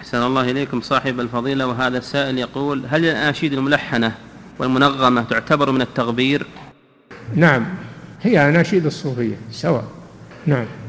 أحسن الله إليكم صاحب الفضيلة. وهذا السائل يقول: هل الأناشيد الملحنة والمنغمة تعتبر من التغبير؟ نعم، هي أناشيد الصوفية سواء. نعم.